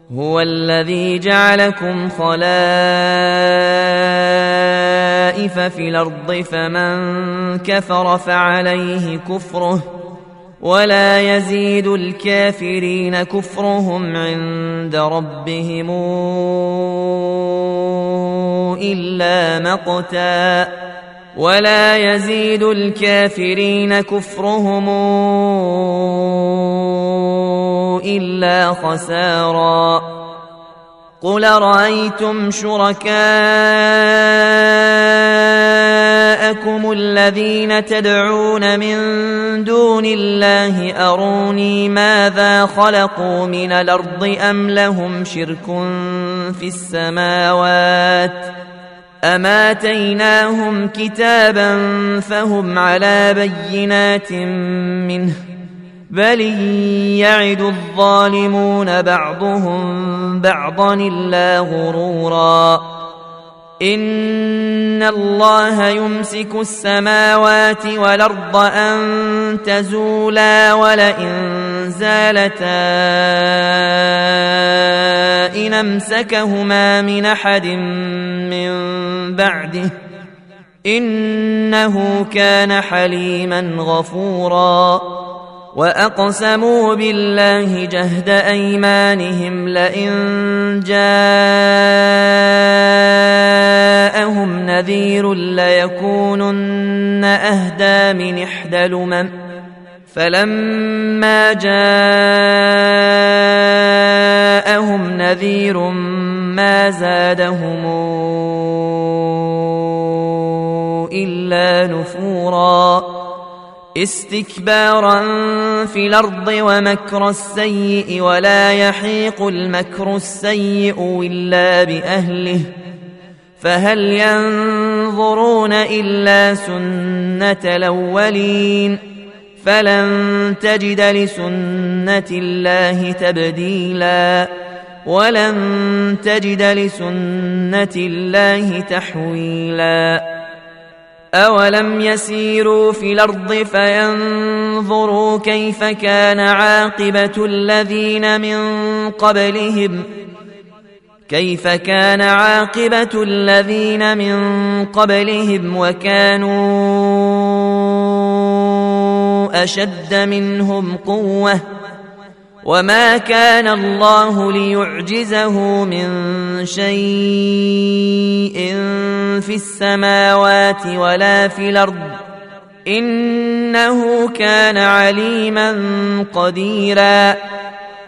هو الذي جعلكم خلائف في الأرض فمن كفر فعليه كفره ولا يزيد الكافرين كفرهم عند ربهم إلا مقتا ولا يزيد الكافرين كفرهم إلا خسارا قل رأيتم شركاءكم الذين تدعون من دون الله أروني ماذا خلقوا من الأرض أم لهم شرك في السماوات أم آتيناهم كتابا فهم على بينات منه بل يعد الظالمون بعضهم بعضا إلا غرورا إن الله يمسك السماوات والأرض أن تزولا ولئن زالتا إن أمسكهما من أحد من بعده إنه كان حليما غفورا وأقسموا بالله جهد أيمانهم لئن جاءهم نذير ليكونن أهدى من إحدى الأمم فلما جاءهم نذير ما زادهم إلا نفورا استكبارا في الأرض ومكر السيء ولا يحيق المكر السيء إلا بأهله فهل ينظرون إلا سنة الأولين فلن تجد لسنة الله تبديلا ولن تجد لسنة الله تحويلا أولم يسيروا في الأرض فينظروا كيف كان عاقبة الذين من قبلهم وكانوا أشد منهم قوة وما كان الله ليعجزه من شيء في السماوات ولا في الأرض إنه كان عليما قديرا